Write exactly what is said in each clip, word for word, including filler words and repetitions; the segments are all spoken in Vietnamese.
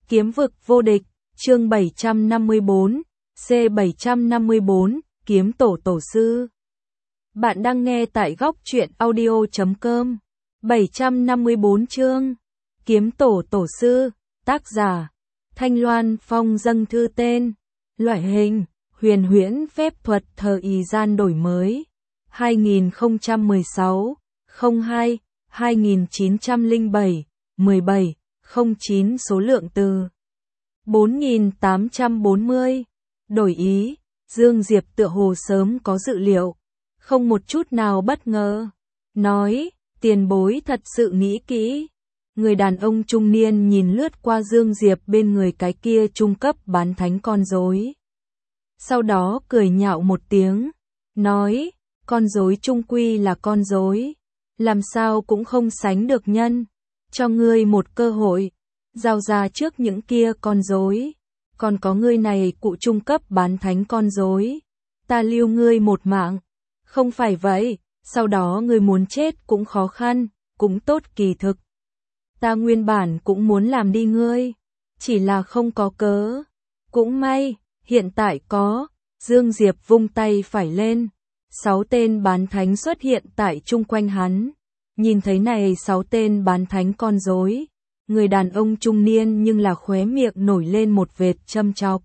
Kiếm vực vô địch, chương bảy trăm năm mươi bốn, C bảy trăm năm mươi bốn, Kiếm tổ tổ sư. Bạn đang nghe tại góc truyện audio chấm com. bảy trăm năm mươi bốn chương. Kiếm tổ tổ sư, tác giả. Thanh Loan Phong dâng thư tên. Loại hình, huyền huyễn phép thuật thời gian đổi mới. hai nghìn không trăm mười sáu, không hai, hai nghìn chín trăm lẻ bảy, mười bảy, không chín số lượng từ. bốn nghìn tám trăm bốn mươi. Đổi ý, Dương Diệp tựa hồ sớm có dự liệu, không một chút nào bất ngờ. Nói, tiền bối thật sự nghĩ kỹ. Người đàn ông trung niên nhìn lướt qua Dương Diệp bên người cái kia trung cấp bán thánh con rối. Sau đó cười nhạo một tiếng, nói, con rối chung quy là con rối, làm sao cũng không sánh được nhân. Cho ngươi một cơ hội, giao ra trước những kia con rối, còn có ngươi này cụ trung cấp bán thánh con rối, ta lưu ngươi một mạng. Không phải vậy, sau đó ngươi muốn chết cũng khó khăn, cũng tốt kỳ thực. Ta nguyên bản cũng muốn làm đi ngươi, chỉ là không có cớ. Cũng may, hiện tại có. Dương Diệp vung tay phải lên, sáu tên bán thánh xuất hiện tại chung quanh hắn. Nhìn thấy này sáu tên bán thánh con rối, người đàn ông trung niên nhưng là khóe miệng nổi lên một vệt châm chọc.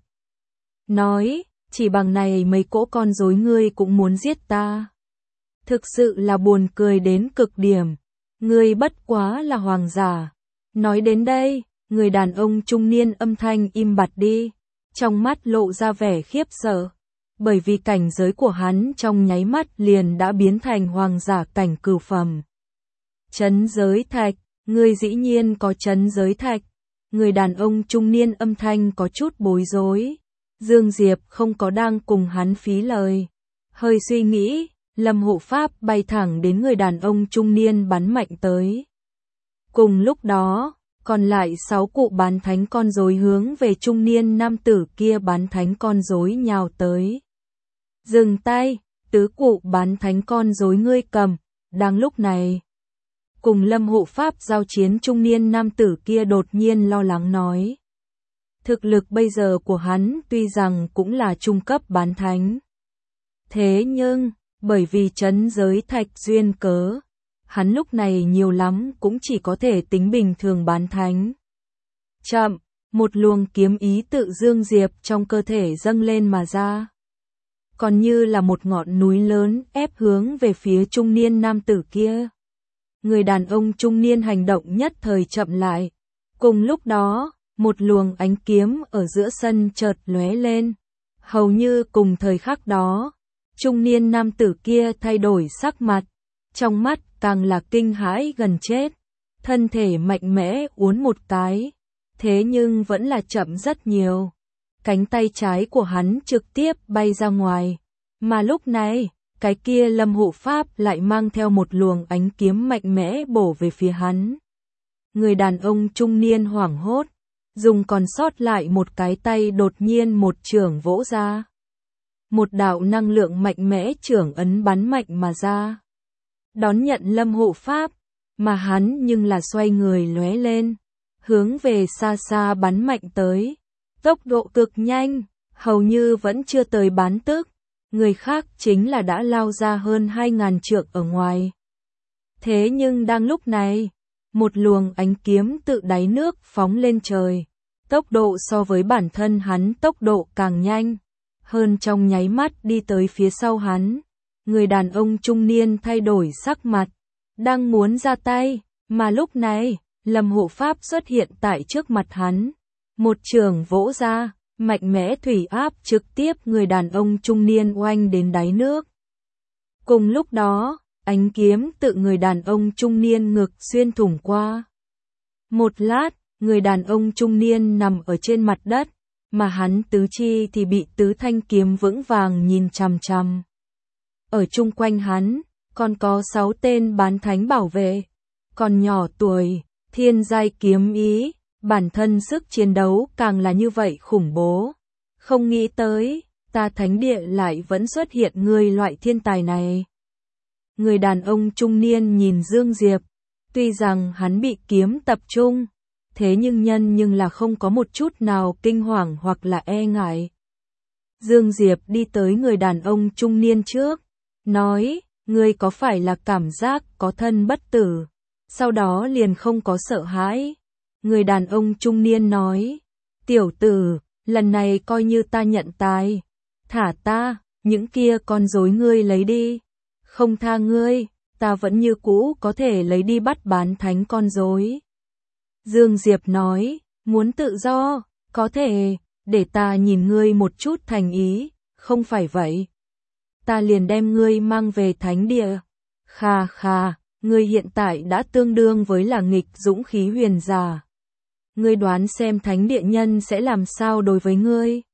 Nói, chỉ bằng này mấy cỗ con rối ngươi cũng muốn giết ta. Thực sự là buồn cười đến cực điểm, ngươi bất quá là hoàng giả. Nói đến đây, người đàn ông trung niên âm thanh im bặt đi, trong mắt lộ ra vẻ khiếp sợ, bởi vì cảnh giới của hắn trong nháy mắt liền đã biến thành hoàng giả cảnh cửu phẩm. Trấn giới thạch, ngươi dĩ nhiên có trấn giới thạch. Người đàn ông trung niên âm thanh có chút bối rối. Dương Diệp không có đang cùng hắn phí lời. Hơi suy nghĩ, Lâm hộ pháp bay thẳng đến người đàn ông trung niên bắn mạnh tới. Cùng lúc đó, còn lại sáu cụ bán thánh con rối hướng về trung niên nam tử kia bán thánh con rối nhào tới. Dừng tay, tứ cụ bán thánh con rối ngươi cầm. Đang lúc này, cùng Lâm hộ pháp giao chiến trung niên nam tử kia đột nhiên lo lắng nói. Thực lực bây giờ của hắn tuy rằng cũng là trung cấp bán thánh. Thế nhưng, bởi vì trấn giới thạch duyên cớ, hắn lúc này nhiều lắm cũng chỉ có thể tính bình thường bán thánh. Chậm, một luồng kiếm ý tự Dương Diệp trong cơ thể dâng lên mà ra. Còn như là một ngọn núi lớn ép hướng về phía trung niên nam tử kia. Người đàn ông trung niên hành động nhất thời chậm lại. Cùng lúc đó, một luồng ánh kiếm ở giữa sân chợt lóe lên. Hầu như cùng thời khắc đó, trung niên nam tử kia thay đổi sắc mặt. Trong mắt càng là kinh hãi gần chết. Thân thể mạnh mẽ uốn một cái. Thế nhưng vẫn là chậm rất nhiều. Cánh tay trái của hắn trực tiếp bay ra ngoài. Mà lúc này, cái kia Lâm hộ pháp lại mang theo một luồng ánh kiếm mạnh mẽ bổ về phía hắn. Người đàn ông trung niên hoảng hốt, dùng còn sót lại một cái tay đột nhiên một chưởng vỗ ra. Một đạo năng lượng mạnh mẽ chưởng ấn bắn mạnh mà ra. Đón nhận Lâm hộ pháp, mà hắn nhưng là xoay người lóe lên, hướng về xa xa bắn mạnh tới. Tốc độ cực nhanh, hầu như vẫn chưa tới bán tức. Người khác chính là đã lao ra hơn hai ngàn trượng ở ngoài. Thế nhưng đang lúc này, một luồng ánh kiếm tự đáy nước phóng lên trời. Tốc độ so với bản thân hắn tốc độ càng nhanh. Hơn trong nháy mắt đi tới phía sau hắn. Người đàn ông trung niên thay đổi sắc mặt. Đang muốn ra tay, mà lúc này, Lâm hộ pháp xuất hiện tại trước mặt hắn. Một chưởng vỗ ra. Mạnh mẽ thủy áp trực tiếp người đàn ông trung niên oanh đến đáy nước. Cùng lúc đó, ánh kiếm tự người đàn ông trung niên ngực xuyên thủng qua. Một lát, người đàn ông trung niên nằm ở trên mặt đất, mà hắn tứ chi thì bị tứ thanh kiếm vững vàng nhìn chằm chằm. Ở chung quanh hắn, còn có sáu tên bán thánh bảo vệ. Còn nhỏ tuổi, thiên giai kiếm ý. Bản thân sức chiến đấu càng là như vậy khủng bố. Không nghĩ tới, ta thánh địa lại vẫn xuất hiện người loại thiên tài này. Người đàn ông trung niên nhìn Dương Diệp. Tuy rằng hắn bị kiếm tập trung, thế nhưng nhân nhưng là không có một chút nào kinh hoàng hoặc là e ngại. Dương Diệp đi tới người đàn ông trung niên trước, nói, ngươi có phải là cảm giác có thân bất tử, sau đó liền không có sợ hãi. Người đàn ông trung niên nói, tiểu tử, lần này coi như ta nhận tài, thả ta, những kia con rối ngươi lấy đi, không tha ngươi, ta vẫn như cũ có thể lấy đi bắt bán thánh con rối. Dương Diệp nói, muốn tự do, có thể, để ta nhìn ngươi một chút thành ý, không phải vậy. Ta liền đem ngươi mang về thánh địa. Kha kha, ngươi hiện tại đã tương đương với là nghịch dũng khí huyền giả. Ngươi đoán xem thánh địa nhân sẽ làm sao đối với ngươi?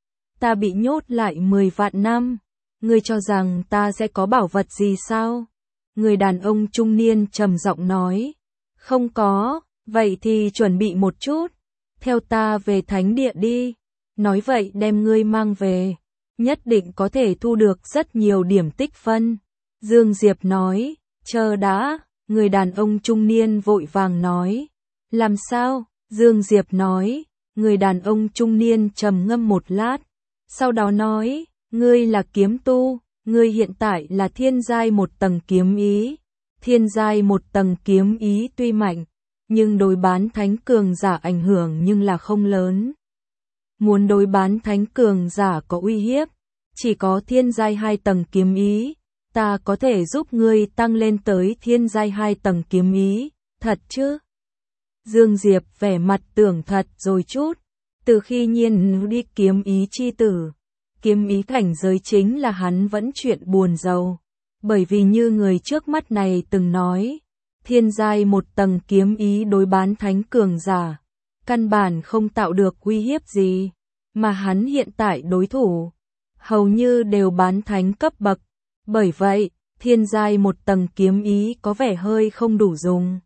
Ta bị nhốt lại mười vạn năm, ngươi cho rằng ta sẽ có bảo vật gì sao? Người đàn ông trung niên trầm giọng nói, không có, vậy thì chuẩn bị một chút, theo ta về thánh địa đi, nói vậy đem ngươi mang về, nhất định có thể thu được rất nhiều điểm tích phân. Dương Diệp nói, chờ đã, người đàn ông trung niên vội vàng nói, làm sao? Dương Diệp nói, người đàn ông trung niên trầm ngâm một lát, sau đó nói, ngươi là kiếm tu, ngươi hiện tại là thiên giai một tầng kiếm ý, thiên giai một tầng kiếm ý tuy mạnh, nhưng đối bán thánh cường giả ảnh hưởng nhưng là không lớn. Muốn đối bán thánh cường giả có uy hiếp, chỉ có thiên giai hai tầng kiếm ý, ta có thể giúp ngươi tăng lên tới thiên giai hai tầng kiếm ý, thật chứ? Dương Diệp vẻ mặt tưởng thật rồi chút, từ khi nhiên đi kiếm ý chi tử, kiếm ý cảnh giới chính là hắn vẫn chuyện buồn rầu, bởi vì như người trước mắt này từng nói, thiên giai một tầng kiếm ý đối bán thánh cường giả, căn bản không tạo được uy hiếp gì, mà hắn hiện tại đối thủ, hầu như đều bán thánh cấp bậc, bởi vậy, thiên giai một tầng kiếm ý có vẻ hơi không đủ dùng.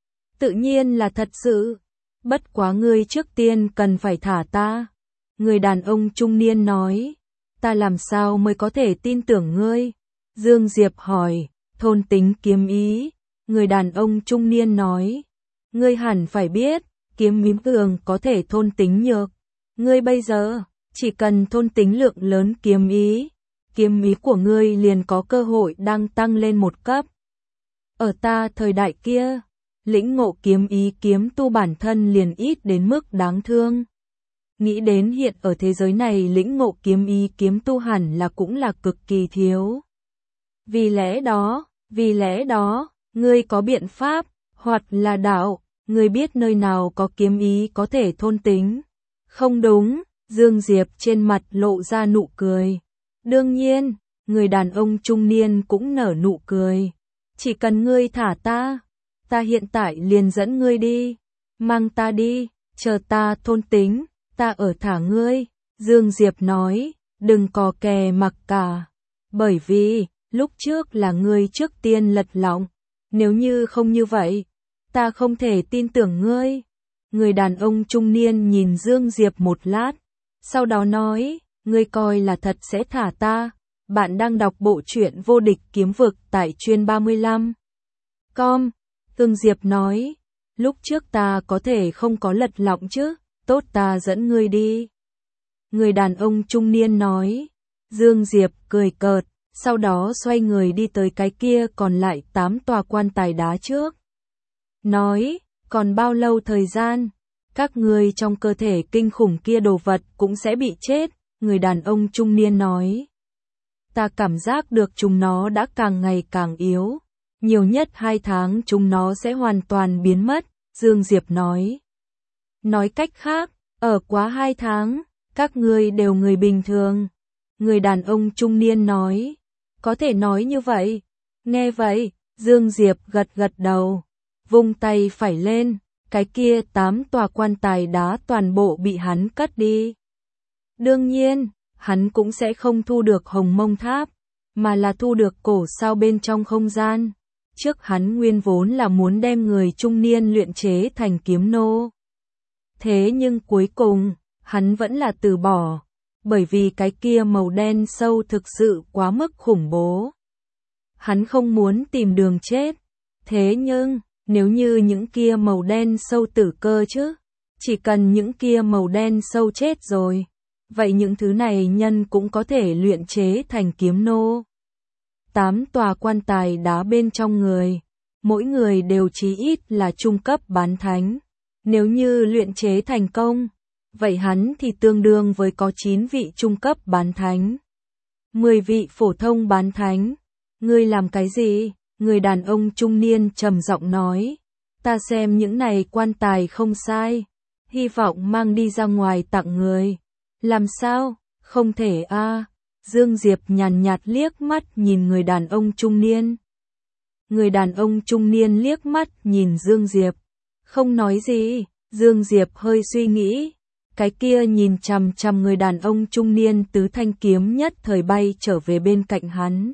Tự nhiên là thật sự, bất quá ngươi trước tiên cần phải thả ta. Người đàn ông trung niên nói, ta làm sao mới có thể tin tưởng ngươi? Dương Diệp hỏi, thôn tính kiếm ý. Người đàn ông trung niên nói, ngươi hẳn phải biết, kiếm ý thường có thể thôn tính nhược. Ngươi bây giờ, chỉ cần thôn tính lượng lớn kiếm ý, kiếm ý của ngươi liền có cơ hội đang tăng lên một cấp. Ở ta thời đại kia, lĩnh ngộ kiếm ý kiếm tu bản thân liền ít đến mức đáng thương. Nghĩ đến hiện ở thế giới này lĩnh ngộ kiếm ý kiếm tu hẳn là cũng là cực kỳ thiếu. Vì lẽ đó, vì lẽ đó, ngươi có biện pháp, hoặc là đạo, ngươi biết nơi nào có kiếm ý có thể thôn tính. Không đúng, Dương Diệp trên mặt lộ ra nụ cười. Đương nhiên, người đàn ông trung niên cũng nở nụ cười. Chỉ cần ngươi thả ta, ta hiện tại liền dẫn ngươi đi, mang ta đi, chờ ta thôn tính, ta ở thả ngươi. Dương Diệp nói, đừng cò kè mặc cả, bởi vì, lúc trước là ngươi trước tiên lật lọng, nếu như không như vậy, ta không thể tin tưởng ngươi. Người đàn ông trung niên nhìn Dương Diệp một lát, sau đó nói, ngươi coi là thật sẽ thả ta. Bạn đang đọc bộ truyện Vô Địch Kiếm Vực tại chuyên ba mươi lăm chấm com. Dương Diệp nói, lúc trước ta có thể không có lật lọng chứ, tốt ta dẫn ngươi đi. Người đàn ông trung niên nói, Dương Diệp cười cợt, sau đó xoay người đi tới cái kia còn lại tám tòa quan tài đá trước. Nói, còn bao lâu thời gian, các ngươi trong cơ thể kinh khủng kia đồ vật cũng sẽ bị chết. Người đàn ông trung niên nói, ta cảm giác được chúng nó đã càng ngày càng yếu. Nhiều nhất hai tháng chúng nó sẽ hoàn toàn biến mất, Dương Diệp nói. Nói cách khác, ở quá hai tháng, các ngươi đều người bình thường. Người đàn ông trung niên nói, có thể nói như vậy. Nghe vậy, Dương Diệp gật gật đầu, vung tay phải lên, cái kia tám tòa quan tài đá toàn bộ bị hắn cất đi. Đương nhiên, hắn cũng sẽ không thu được Hồng Mông Tháp, mà là thu được cổ sao bên trong không gian. Trước hắn nguyên vốn là muốn đem người trung niên luyện chế thành kiếm nô. Thế nhưng cuối cùng, hắn vẫn là từ bỏ, bởi vì cái kia màu đen sâu thực sự quá mức khủng bố. Hắn không muốn tìm đường chết. Thế nhưng, Nếu như những kia màu đen sâu tử cơ chứ, chỉ cần những kia màu đen sâu chết rồi, vậy những thứ này nhân cũng có thể luyện chế thành kiếm nô. Tám tòa quan tài đá bên trong người, mỗi người đều chí ít là trung cấp bán thánh. Nếu như luyện chế thành công, vậy hắn thì tương đương với có chín vị trung cấp bán thánh, mười vị phổ thông bán thánh. Ngươi làm cái gì? Người đàn ông trung niên trầm giọng nói. Ta xem những này quan tài không sai, hy vọng mang đi ra ngoài tặng người. Làm sao? Không thể a. À. Dương Diệp nhàn nhạt liếc mắt nhìn người đàn ông trung niên. Người đàn ông trung niên liếc mắt nhìn Dương Diệp, không nói gì. Dương Diệp hơi suy nghĩ, cái kia nhìn chằm chằm người đàn ông trung niên tứ thanh kiếm nhất thời bay trở về bên cạnh hắn.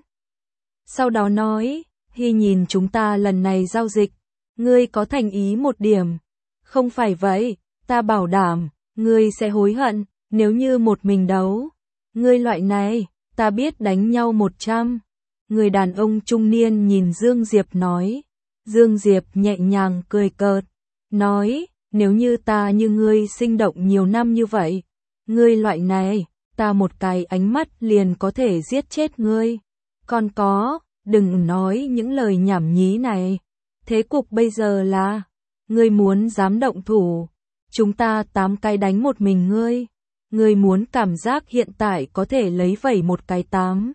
Sau đó nói, Hy nhìn chúng ta lần này giao dịch, ngươi có thành ý một điểm. Không phải vậy, ta bảo đảm, ngươi sẽ hối hận, nếu như một mình đấu. Ngươi loại này, ta biết đánh nhau một trăm. Người đàn ông trung niên nhìn Dương Diệp nói. Dương Diệp nhẹ nhàng cười cợt, nói, nếu như ta như ngươi sinh động nhiều năm như vậy, ngươi loại này, ta một cái ánh mắt liền có thể giết chết ngươi. Còn có, đừng nói những lời nhảm nhí này. Thế cục bây giờ là, ngươi muốn dám động thủ, chúng ta tám cái đánh một mình ngươi. Ngươi muốn cảm giác hiện tại có thể lấy vẩy một cái tám.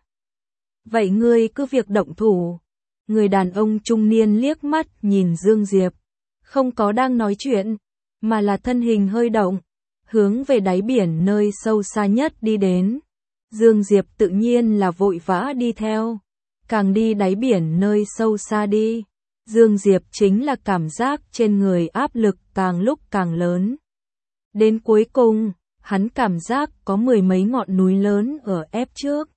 Vậy ngươi cứ việc động thủ. Người đàn ông trung niên liếc mắt nhìn Dương Diệp, không có đang nói chuyện, mà là thân hình hơi động, hướng về đáy biển nơi sâu xa nhất đi đến. Dương Diệp tự nhiên là vội vã đi theo, càng đi đáy biển nơi sâu xa đi, Dương Diệp chính là cảm giác trên người áp lực càng lúc càng lớn. Đến cuối cùng, hắn cảm giác có mười mấy ngọn núi lớn ở ép trước,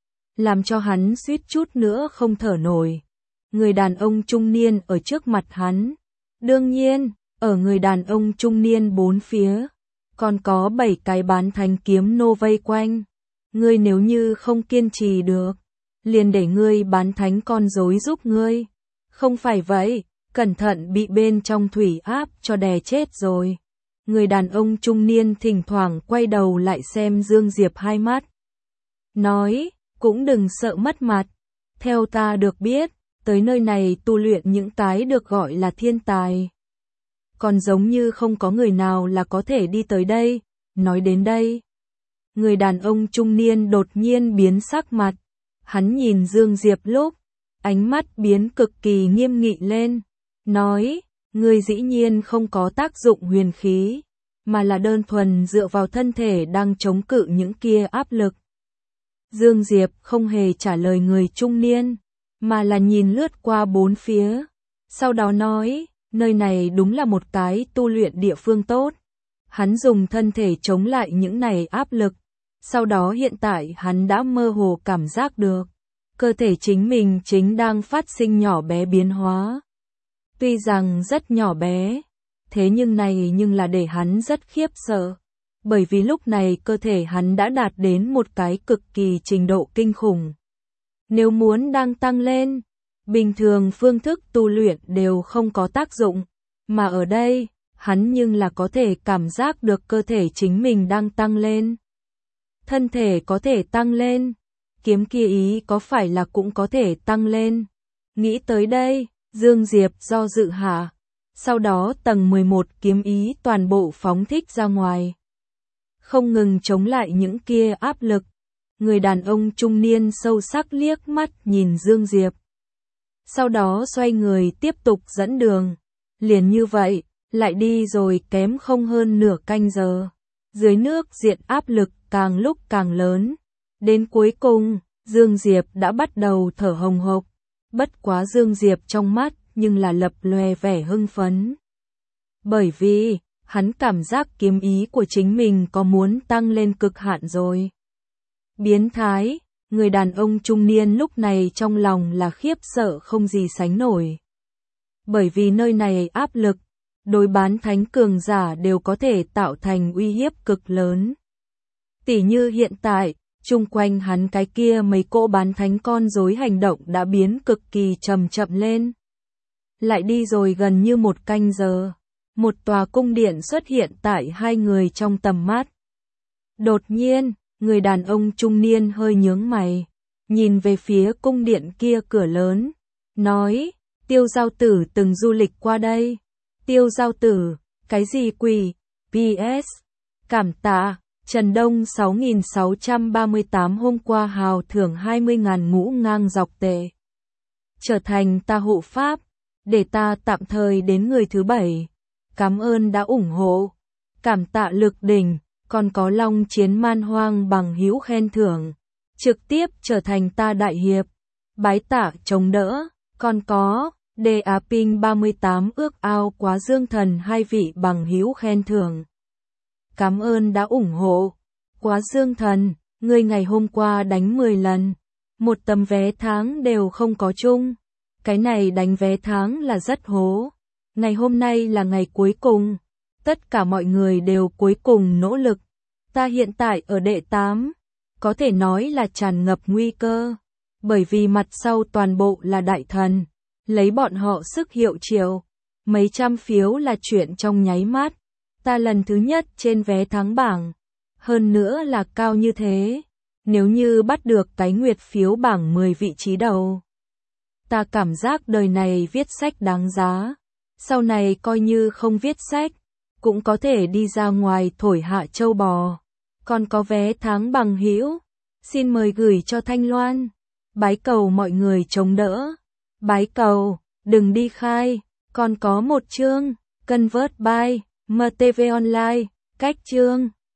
làm cho hắn suýt chút nữa không thở nổi. Người đàn ông trung niên ở trước mặt hắn, đương nhiên, ở người đàn ông trung niên bốn phía, còn có bảy cái bán thánh kiếm nô vây quanh. Ngươi nếu như không kiên trì được, liền để ngươi bán thánh con rối giúp ngươi. Không phải vậy, cẩn thận bị bên trong thủy áp cho đè chết rồi. Người đàn ông trung niên thỉnh thoảng quay đầu lại xem Dương Diệp hai mắt, nói, cũng đừng sợ mất mặt. Theo ta được biết, tới nơi này tu luyện những cái được gọi là thiên tài, còn giống như không có người nào là có thể đi tới đây. Nói đến đây, người đàn ông trung niên đột nhiên biến sắc mặt, hắn nhìn Dương Diệp lúc, ánh mắt biến cực kỳ nghiêm nghị lên, nói, ngươi dĩ nhiên không có tác dụng huyền khí, mà là đơn thuần dựa vào thân thể đang chống cự những kia áp lực. Dương Diệp không hề trả lời người trung niên, mà là nhìn lướt qua bốn phía, sau đó nói, nơi này đúng là một cái tu luyện địa phương tốt. Hắn dùng thân thể chống lại những này áp lực, sau đó hiện tại hắn đã mơ hồ cảm giác được, cơ thể chính mình chính đang phát sinh nhỏ bé biến hóa. Tuy rằng rất nhỏ bé, thế nhưng này nhưng là để hắn rất khiếp sợ, bởi vì lúc này cơ thể hắn đã đạt đến một cái cực kỳ trình độ kinh khủng. Nếu muốn đang tăng lên, bình thường phương thức tu luyện đều không có tác dụng, mà ở đây, hắn nhưng là có thể cảm giác được cơ thể chính mình đang tăng lên. Thân thể có thể tăng lên, kiếm kia ý có phải là cũng có thể tăng lên. Nghĩ tới đây, Dương Diệp do dự hạ, sau đó tầng mười một kiếm ý toàn bộ phóng thích ra ngoài, không ngừng chống lại những kia áp lực. Người đàn ông trung niên sâu sắc liếc mắt nhìn Dương Diệp, sau đó xoay người tiếp tục dẫn đường. Liền như vậy, lại đi rồi kém không hơn nửa canh giờ. Dưới nước diện áp lực càng lúc càng lớn. Đến cuối cùng, Dương Diệp đã bắt đầu thở hồng hộc. Bất quá Dương Diệp trong mắt nhưng là lập lòe vẻ hưng phấn. Bởi vì, hắn cảm giác kiếm ý của chính mình có muốn tăng lên cực hạn rồi. Biến thái, người đàn ông trung niên lúc này trong lòng là khiếp sợ không gì sánh nổi. Bởi vì nơi này áp lực, đối bán thánh cường giả đều có thể tạo thành uy hiếp cực lớn. Tỉ như hiện tại, chung quanh hắn cái kia mấy cỗ bán thánh con rối hành động đã biến cực kỳ chậm chậm lên. Lại đi rồi gần như một canh giờ, một tòa cung điện xuất hiện tại hai người trong tầm mắt. Đột nhiên, người đàn ông trung niên hơi nhướng mày, nhìn về phía cung điện kia cửa lớn, nói, Tiêu Giao Tử từng du lịch qua đây. Tiêu Giao Tử, cái gì quỷ? pê ét. Cảm tạ, Trần Đông sáu nghìn sáu trăm ba mươi tám hôm qua hào thưởng hai mươi nghìn ngũ ngang dọc tệ. Trở thành ta hộ pháp, để ta tạm thời đến người thứ bảy. Cảm ơn đã ủng hộ. Cảm tạ Lực Đỉnh, còn có Long Chiến Man Hoang bằng hữu khen thưởng. Trực tiếp trở thành ta đại hiệp. Bái tạ chống đỡ, còn có đê á Ping ba mươi tám ước ao quá dương thần hai vị bằng hữu khen thưởng. Cảm ơn đã ủng hộ. Quá dương thần, ngươi ngày hôm qua đánh mười lần, một tấm vé tháng đều không có chung. Cái này đánh vé tháng là rất hố. Ngày hôm nay là ngày cuối cùng. Tất cả mọi người đều cuối cùng nỗ lực. Ta hiện tại ở đệ tám, có thể nói là tràn ngập nguy cơ. Bởi vì mặt sau toàn bộ là đại thần, lấy bọn họ sức hiệu triệu. Mấy trăm phiếu là chuyện trong nháy mắt. Ta lần thứ nhất trên vé tháng bảng. Hơn nữa là cao như thế. Nếu như bắt được cái nguyệt phiếu bảng mười vị trí đầu, ta cảm giác đời này viết sách đáng giá. Sau này coi như không viết sách, cũng có thể đi ra ngoài thổi hạ châu bò. Còn có vé tháng bằng hữu, xin mời gửi cho Thanh Loan. Bái cầu mọi người chống đỡ. Bái cầu, đừng đi khai. Còn có một chương, Convert by em tê vê Online, cách chương.